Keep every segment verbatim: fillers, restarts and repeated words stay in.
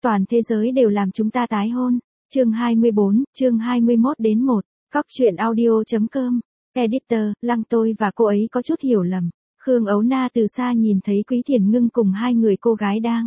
toàn thế giới đều làm chúng ta tái hôn. Chương hai mươi bốn, chương hai mươi mốt đến một. Cóc truyện audio.com. Editor, Lăng tôi và cô ấy có chút hiểu lầm. Khương Ấu Na từ xa nhìn thấy Quý Thiền Ngưng cùng hai người cô gái đang.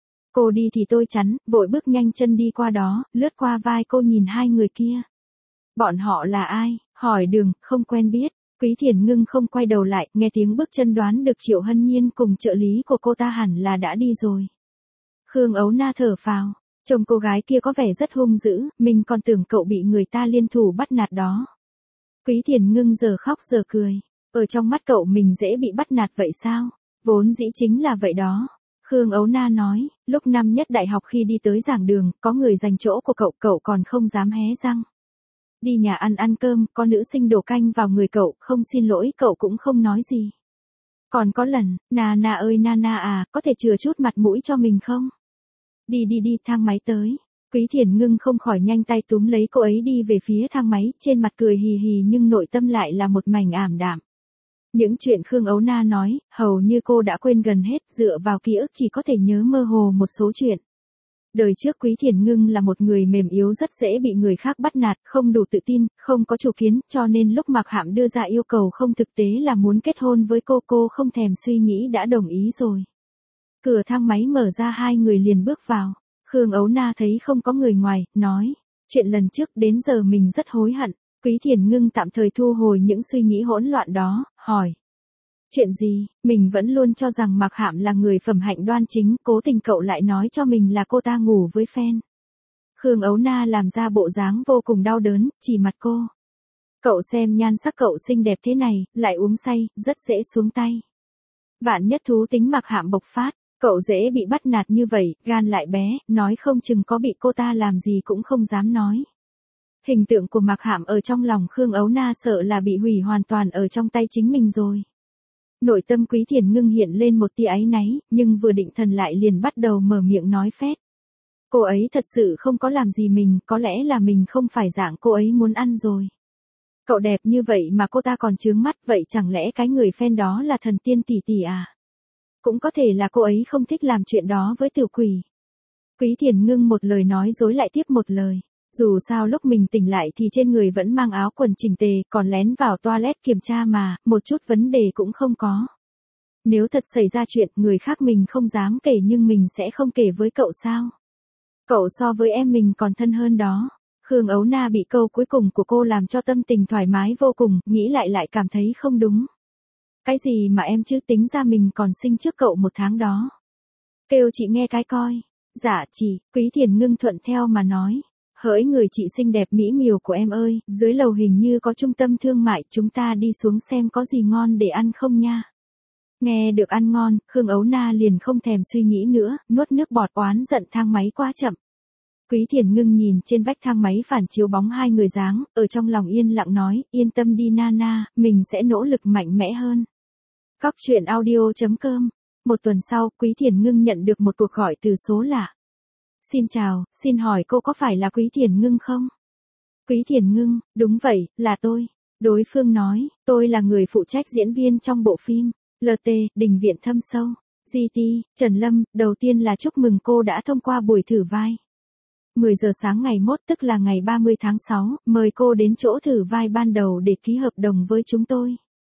Cô đi thì tôi chắn, vội bước nhanh chân đi qua đó, lướt qua vai cô nhìn hai người kia. Bọn họ là ai? Hỏi đường, không quen biết. Quý Thiền Ngưng không quay đầu lại, nghe tiếng bước chân đoán được Triệu Hân Nhiên cùng trợ lý của cô ta hẳn là đã đi rồi. Khương Ấu Na thở phào, trông cô gái kia có vẻ rất hung dữ, mình còn tưởng cậu bị người ta liên thủ bắt nạt đó. Quý Thiền Ngưng giờ khóc giờ cười, ở trong mắt cậu mình dễ bị bắt nạt vậy sao? Vốn dĩ chính là vậy đó. Khương Ấu Na nói, lúc năm nhất đại học khi đi tới giảng đường, có người giành chỗ của cậu, cậu còn không dám hé răng. Đi nhà ăn ăn cơm, có nữ sinh đổ canh vào người cậu, không xin lỗi cậu cũng không nói gì. Còn có lần, Na Na ơi Na Na à, có thể chừa chút mặt mũi cho mình không? Đi đi đi, thang máy tới. Quý Thiền Ngưng không khỏi nhanh tay túm lấy cô ấy đi về phía thang máy, trên mặt cười hì hì nhưng nội tâm lại là một mảnh ảm đạm. Những chuyện Khương Ấu Na nói, hầu như cô đã quên gần hết, dựa vào ký ức chỉ có thể nhớ mơ hồ một số chuyện. Đời trước Quý Thiền Ngưng là một người mềm yếu rất dễ bị người khác bắt nạt, không đủ tự tin, không có chủ kiến, cho nên lúc Mạc Hạm đưa ra yêu cầu không thực tế là muốn kết hôn với cô, cô không thèm suy nghĩ đã đồng ý rồi. Cửa thang máy mở ra, hai người liền bước vào. Khương Ấu Na thấy không có người ngoài, nói, chuyện lần trước đến giờ mình rất hối hận. Quý Thiền Ngưng tạm thời thu hồi những suy nghĩ hỗn loạn đó, hỏi. Chuyện gì? Mình vẫn luôn cho rằng Mạc Hạm là người phẩm hạnh đoan chính, cố tình cậu lại nói cho mình là cô ta ngủ với fan. Khương Ấu Na làm ra bộ dáng vô cùng đau đớn, chỉ mặt cô. Cậu xem nhan sắc cậu xinh đẹp thế này, lại uống say, rất dễ xuống tay. Vạn nhất thú tính Mạc Hạm bộc phát, cậu dễ bị bắt nạt như vậy, gan lại bé, nói không chừng có bị cô ta làm gì cũng không dám nói. Hình tượng của Mạc Hạm ở trong lòng Khương Ấu Na sợ là bị hủy hoàn toàn ở trong tay chính mình rồi. Nội tâm Quý Thiền Ngưng hiện lên một tia áy náy, nhưng vừa định thần lại liền bắt đầu mở miệng nói phét. Cô ấy thật sự không có làm gì mình, có lẽ là mình không phải dạng cô ấy muốn ăn rồi. Cậu đẹp như vậy mà cô ta còn chướng mắt, vậy chẳng lẽ cái người fan đó là thần tiên tỷ tỷ à? Cũng có thể là cô ấy không thích làm chuyện đó với tiểu quỷ. Quý Thiền Ngưng một lời nói dối lại tiếp một lời. Dù sao lúc mình tỉnh lại thì trên người vẫn mang áo quần chỉnh tề, còn lén vào toilet kiểm tra mà, một chút vấn đề cũng không có. Nếu thật xảy ra chuyện, người khác mình không dám kể nhưng mình sẽ không kể với cậu sao? Cậu so với em mình còn thân hơn đó. Khương Ấu Na bị câu cuối cùng của cô làm cho tâm tình thoải mái vô cùng, nghĩ lại lại cảm thấy không đúng. Cái gì mà em chứ, tính ra mình còn sinh trước cậu một tháng đó. Kêu chị nghe cái coi. Dạ chị, Quý Thiền Ngưng thuận theo mà nói. Hỡi người chị xinh đẹp mỹ miều của em ơi, dưới lầu hình như có trung tâm thương mại, chúng ta đi xuống xem có gì ngon để ăn không nha. Nghe được ăn ngon, Khương Ấu Na liền không thèm suy nghĩ nữa, nuốt nước bọt oán giận thang máy quá chậm. Quý Thiền Ngưng nhìn trên vách thang máy phản chiếu bóng hai người dáng, ở trong lòng yên lặng nói, yên tâm đi Na Na, mình sẽ nỗ lực mạnh mẽ hơn. Cóc truyện audio.com. Một tuần sau, Quý Thiền Ngưng nhận được một cuộc gọi từ số lạ. Xin chào, xin hỏi cô có phải là Quý Thiền Ngưng không? Quý Thiền Ngưng, đúng vậy, là tôi. Đối phương nói, tôi là người phụ trách diễn viên trong bộ phim, lờ tê, Đình Viện Thâm Sâu. giê tê, Trần Lâm, đầu tiên là chúc mừng cô đã thông qua buổi thử vai. mười giờ sáng ngày mốt tức là ngày ba mươi tháng sáu, mời cô đến chỗ thử vai ban đầu để ký hợp đồng với chúng tôi.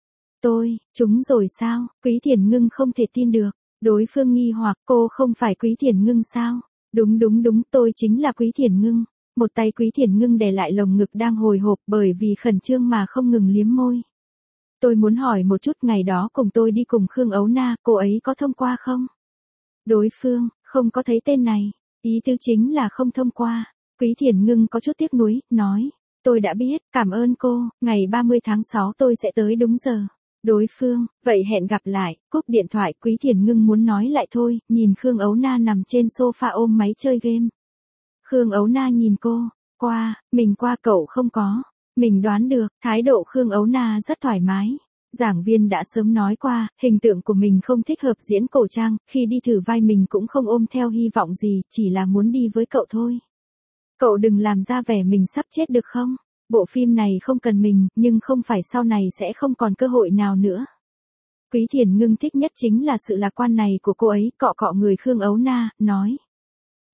Tôi, chúng rồi sao? Quý Thiền Ngưng không thể tin được. Đối phương nghi hoặc, cô không phải Quý Thiền Ngưng sao? Đúng đúng đúng, tôi chính là Quý Thiền Ngưng. Một tay Quý Thiền Ngưng đè lại lồng ngực đang hồi hộp bởi vì khẩn trương mà không ngừng liếm môi. Tôi muốn hỏi một chút, ngày đó cùng tôi đi cùng Khương Ấu Na, cô ấy có thông qua không? Đối phương, không có thấy tên này. Ý tứ chính là không thông qua. Quý Thiền Ngưng có chút tiếc nuối, nói. Tôi đã biết, cảm ơn cô, ngày ba mươi tháng sáu tôi sẽ tới đúng giờ. Đối phương, vậy hẹn gặp lại, cúp điện thoại. Quý Thiền Ngưng muốn nói lại thôi, nhìn Khương Ấu Na nằm trên sofa ôm máy chơi game. Khương Ấu Na nhìn cô, qua, mình qua cậu không có. Mình đoán được, thái độ Khương Ấu Na rất thoải mái. Giảng viên đã sớm nói qua, hình tượng của mình không thích hợp diễn cổ trang, khi đi thử vai mình cũng không ôm theo hy vọng gì, chỉ là muốn đi với cậu thôi. Cậu đừng làm ra vẻ mình sắp chết được không? Bộ phim này không cần mình, nhưng không phải sau này sẽ không còn cơ hội nào nữa. Quý Thiền Ngưng thích nhất chính là sự lạc quan này của cô ấy, cọ cọ người Khương Ấu Na, nói.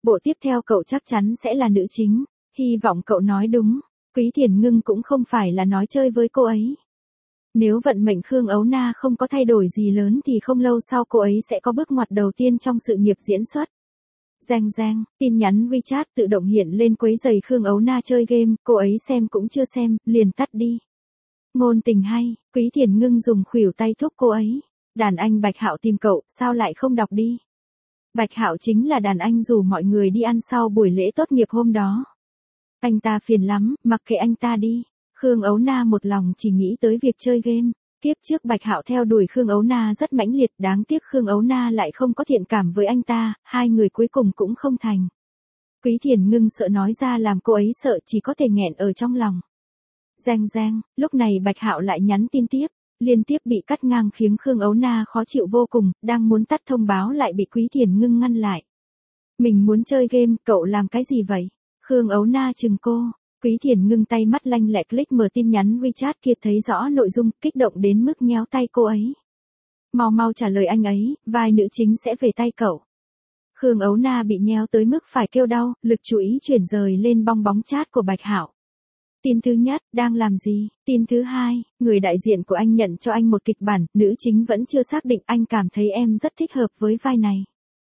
Bộ tiếp theo cậu chắc chắn sẽ là nữ chính. Hy vọng cậu nói đúng. Quý Thiền Ngưng cũng không phải là nói chơi với cô ấy. Nếu vận mệnh Khương Ấu Na không có thay đổi gì lớn thì không lâu sau cô ấy sẽ có bước ngoặt đầu tiên trong sự nghiệp diễn xuất. Reng reng, tin nhắn WeChat tự động hiện lên quấy rầy Khương Ấu Na chơi game, cô ấy xem cũng chưa xem, liền tắt đi. Ngôn tình hay, Quý Thiền Ngưng dùng khuỷu tay thúc cô ấy. Đàn anh Bạch Hạo tìm cậu, sao lại không đọc đi? Bạch Hạo chính là đàn anh rủ mọi người đi ăn sau buổi lễ tốt nghiệp hôm đó. Anh ta phiền lắm, mặc kệ anh ta đi. Khương Ấu Na một lòng chỉ nghĩ tới việc chơi game. Kiếp trước Bạch Hạo theo đuổi Khương Ấu Na rất mãnh liệt, đáng tiếc Khương Ấu Na lại không có thiện cảm với anh ta, hai người cuối cùng cũng không thành. Quý Thiền Ngưng sợ nói ra làm cô ấy sợ, chỉ có thể nghẹn ở trong lòng. Reng reng, lúc này Bạch Hạo lại nhắn tin tiếp, liên tiếp bị cắt ngang khiến Khương Ấu Na khó chịu vô cùng, đang muốn tắt thông báo lại bị Quý Thiền Ngưng ngăn lại. Mình muốn chơi game, cậu làm cái gì vậy? Khương Ấu Na chừng cô. Quý Thiền Ngưng tay mắt lanh lẹ click mở tin nhắn WeChat kia, thấy rõ nội dung, kích động đến mức nhéo tay cô ấy. Mau mau trả lời anh ấy, vai nữ chính sẽ về tay cậu. Khương Ấu Na bị nhéo tới mức phải kêu đau, lực chú ý chuyển rời lên bong bóng chat của Bạch Hạo. Tin thứ nhất, đang làm gì? Tin thứ hai, người đại diện của anh nhận cho anh một kịch bản, nữ chính vẫn chưa xác định, anh cảm thấy em rất thích hợp với vai này.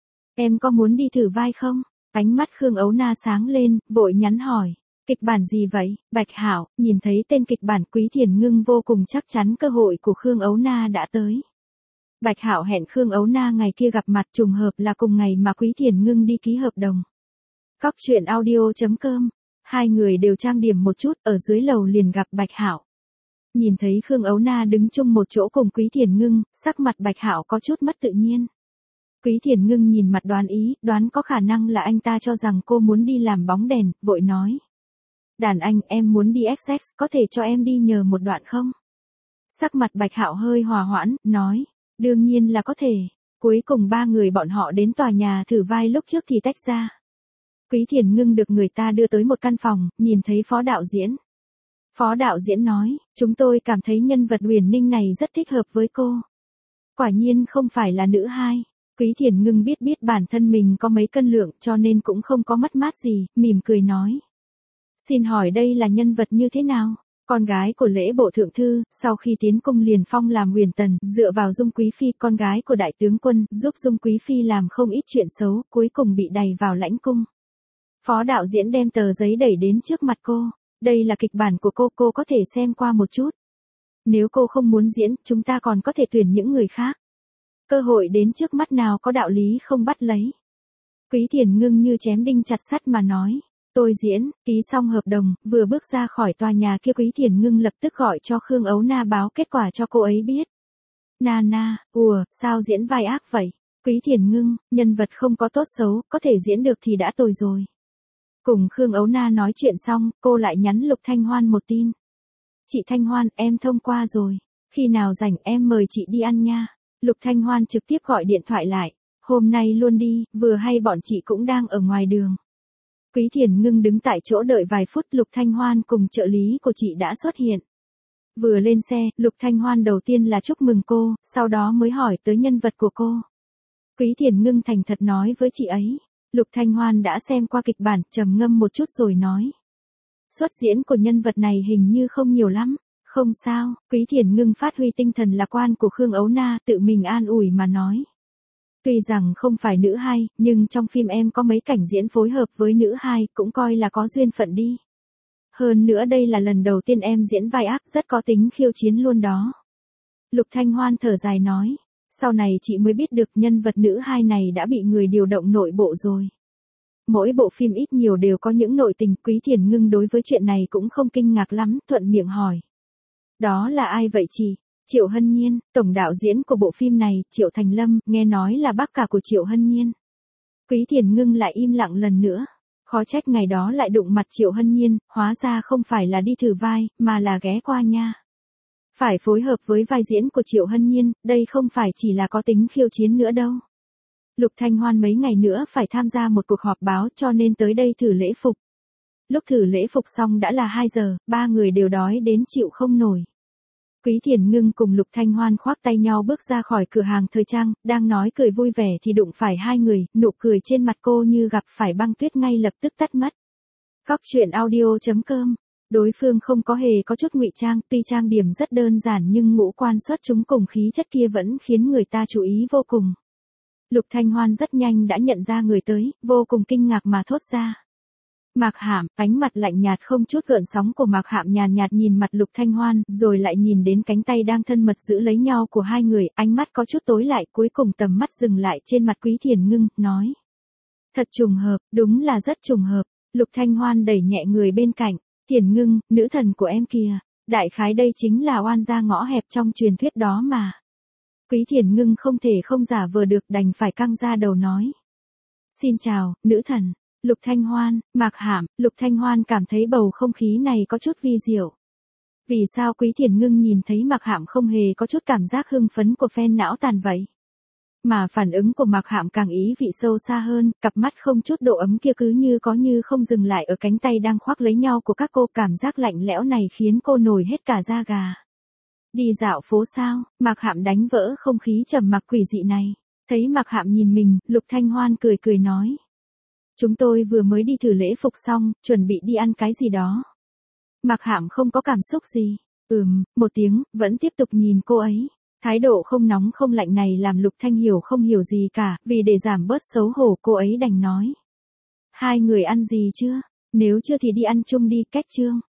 Em có muốn đi thử vai không? Ánh mắt Khương Ấu Na sáng lên, vội nhắn hỏi. Kịch bản gì vậy? Bạch Hạo, nhìn thấy tên kịch bản, Quý Thiền Ngưng vô cùng chắc chắn cơ hội của Khương Ấu Na đã tới. Bạch Hạo hẹn Khương Ấu Na ngày kia gặp mặt, trùng hợp là cùng ngày mà Quý Thiền Ngưng đi ký hợp đồng. Cóc truyện audio chấm com. Hai người đều trang điểm một chút, ở dưới lầu liền gặp Bạch Hạo. Nhìn thấy Khương Ấu Na đứng chung một chỗ cùng Quý Thiền Ngưng, sắc mặt Bạch Hạo có chút mất tự nhiên. Quý Thiền Ngưng nhìn mặt đoán ý, đoán có khả năng là anh ta cho rằng cô muốn đi làm bóng đèn, vội nói. Đàn anh, em muốn đi ích ích, có thể cho em đi nhờ một đoạn không? Sắc mặt Bạch Hạo hơi hòa hoãn, nói. Đương nhiên là có thể. Cuối cùng ba người bọn họ đến tòa nhà thử vai, lúc trước thì tách ra. Quý Thiền Ngưng được người ta đưa tới một căn phòng, nhìn thấy phó đạo diễn. Phó đạo diễn nói, chúng tôi cảm thấy nhân vật Huyền Ninh này rất thích hợp với cô. Quả nhiên không phải là nữ hai. Quý Thiền Ngưng biết biết bản thân mình có mấy cân lượng cho nên cũng không có mất mát gì, mỉm cười nói. Xin hỏi đây là nhân vật như thế nào? Con gái của lễ bộ thượng thư, sau khi tiến cung liền phong làm Huyền Tần, dựa vào Dung Quý Phi, con gái của đại tướng quân, giúp Dung Quý Phi làm không ít chuyện xấu, cuối cùng bị đày vào lãnh cung. Phó đạo diễn đem tờ giấy đẩy đến trước mặt cô. Đây là kịch bản của cô, cô có thể xem qua một chút. Nếu cô không muốn diễn, chúng ta còn có thể tuyển những người khác. Cơ hội đến trước mắt nào có đạo lý không bắt lấy. Quý Thiền Ngưng như chém đinh chặt sắt mà nói. Tôi diễn, ký xong hợp đồng, vừa bước ra khỏi tòa nhà kia Quý Thiền Ngưng lập tức gọi cho Khương Ấu Na báo kết quả cho cô ấy biết. Na na, ùa, sao diễn vai ác vậy? Quý Thiền Ngưng, nhân vật không có tốt xấu, có thể diễn được thì đã tồi rồi. Cùng Khương Ấu Na nói chuyện xong, cô lại nhắn Lục Thanh Hoan một tin. Chị Thanh Hoan, em thông qua rồi. Khi nào rảnh em mời chị đi ăn nha. Lục Thanh Hoan trực tiếp gọi điện thoại lại. Hôm nay luôn đi, vừa hay bọn chị cũng đang ở ngoài đường. Quý Thiền Ngưng đứng tại chỗ đợi vài phút, Lục Thanh Hoan cùng trợ lý của chị đã xuất hiện. Vừa lên xe, Lục Thanh Hoan đầu tiên là chúc mừng cô, sau đó mới hỏi tới nhân vật của cô. Quý Thiền Ngưng thành thật nói với chị ấy. Lục Thanh Hoan đã xem qua kịch bản, trầm ngâm một chút rồi nói. Xuất diễn của nhân vật này hình như không nhiều lắm. Không sao, Quý Thiền Ngưng phát huy tinh thần lạc quan của Khương Ấu Na, tự mình an ủi mà nói. Tuy rằng không phải nữ hai, nhưng trong phim em có mấy cảnh diễn phối hợp với nữ hai, cũng coi là có duyên phận đi. Hơn nữa đây là lần đầu tiên em diễn vai ác, rất có tính khiêu chiến luôn đó. Lục Thanh Hoan thở dài nói. Sau này chị mới biết được nhân vật nữ hai này đã bị người điều động nội bộ rồi. Mỗi bộ phim ít nhiều đều có những nội tình, Quý Thiền Ngưng đối với chuyện này cũng không kinh ngạc lắm, thuận miệng hỏi. Đó là ai vậy chị? Triệu Hân Nhiên, tổng đạo diễn của bộ phim này, Triệu Thành Lâm, nghe nói là bác cả của Triệu Hân Nhiên. Quý Thiền Ngưng lại im lặng lần nữa. Khó trách ngày đó lại đụng mặt Triệu Hân Nhiên, hóa ra không phải là đi thử vai, mà là ghé qua nha. Phải phối hợp với vai diễn của Triệu Hân Nhiên, đây không phải chỉ là có tính khiêu chiến nữa đâu. Lục Thanh Hoan mấy ngày nữa phải tham gia một cuộc họp báo cho nên tới đây thử lễ phục. Lúc thử lễ phục xong đã là hai giờ, ba người đều đói đến chịu không nổi. Quý Thiền Ngưng cùng Lục Thanh Hoan khoác tay nhau bước ra khỏi cửa hàng thời trang, đang nói cười vui vẻ thì đụng phải hai người, nụ cười trên mặt cô như gặp phải băng tuyết ngay lập tức tắt mất. Cóc truyện audio chấm com. Đối phương không có hề có chút ngụy trang, tuy trang điểm rất đơn giản nhưng ngũ quan xuất chúng cùng khí chất kia vẫn khiến người ta chú ý vô cùng. Lục Thanh Hoan rất nhanh đã nhận ra người tới, vô cùng kinh ngạc mà thốt ra. Mạc Hạm, ánh mặt lạnh nhạt không chút gợn sóng của Mạc Hạm nhàn nhạt nhìn mặt Lục Thanh Hoan, rồi lại nhìn đến cánh tay đang thân mật giữ lấy nhau của hai người, ánh mắt có chút tối lại, cuối cùng tầm mắt dừng lại trên mặt Quý Thiền Ngưng, nói. Thật trùng hợp, đúng là rất trùng hợp. Lục Thanh Hoan đẩy nhẹ người bên cạnh. Thiền Ngưng, nữ thần của em kìa. Đại khái đây chính là oan gia ngõ hẹp trong truyền thuyết đó mà. Quý Thiền Ngưng không thể không giả vờ được, đành phải căng ra đầu nói. Xin chào, nữ thần. Lục Thanh Hoan, Mạc Hạm. Lục Thanh Hoan cảm thấy bầu không khí này có chút vi diệu. Vì sao Quý Thiền Ngưng nhìn thấy Mạc Hạm không hề có chút cảm giác hưng phấn của phen não tàn vậy? Mà phản ứng của Mạc Hạm càng ý vị sâu xa hơn, cặp mắt không chút độ ấm kia cứ như có như không dừng lại ở cánh tay đang khoác lấy nhau của các cô, cảm giác lạnh lẽo này khiến cô nổi hết cả da gà. Đi dạo phố sao? Mạc Hạm đánh vỡ không khí trầm mặc quỷ dị này. Thấy Mạc Hạm nhìn mình, Lục Thanh Hoan cười cười nói. Chúng tôi vừa mới đi thử lễ phục xong, chuẩn bị đi ăn cái gì đó. Mạc Hạm không có cảm xúc gì. Ừm, một tiếng, vẫn tiếp tục nhìn cô ấy. Thái độ không nóng không lạnh này làm Lục Thanh hiểu không hiểu gì cả, vì để giảm bớt xấu hổ cô ấy đành nói. Hai người ăn gì chưa? Nếu chưa thì đi ăn chung đi, Cách Trương.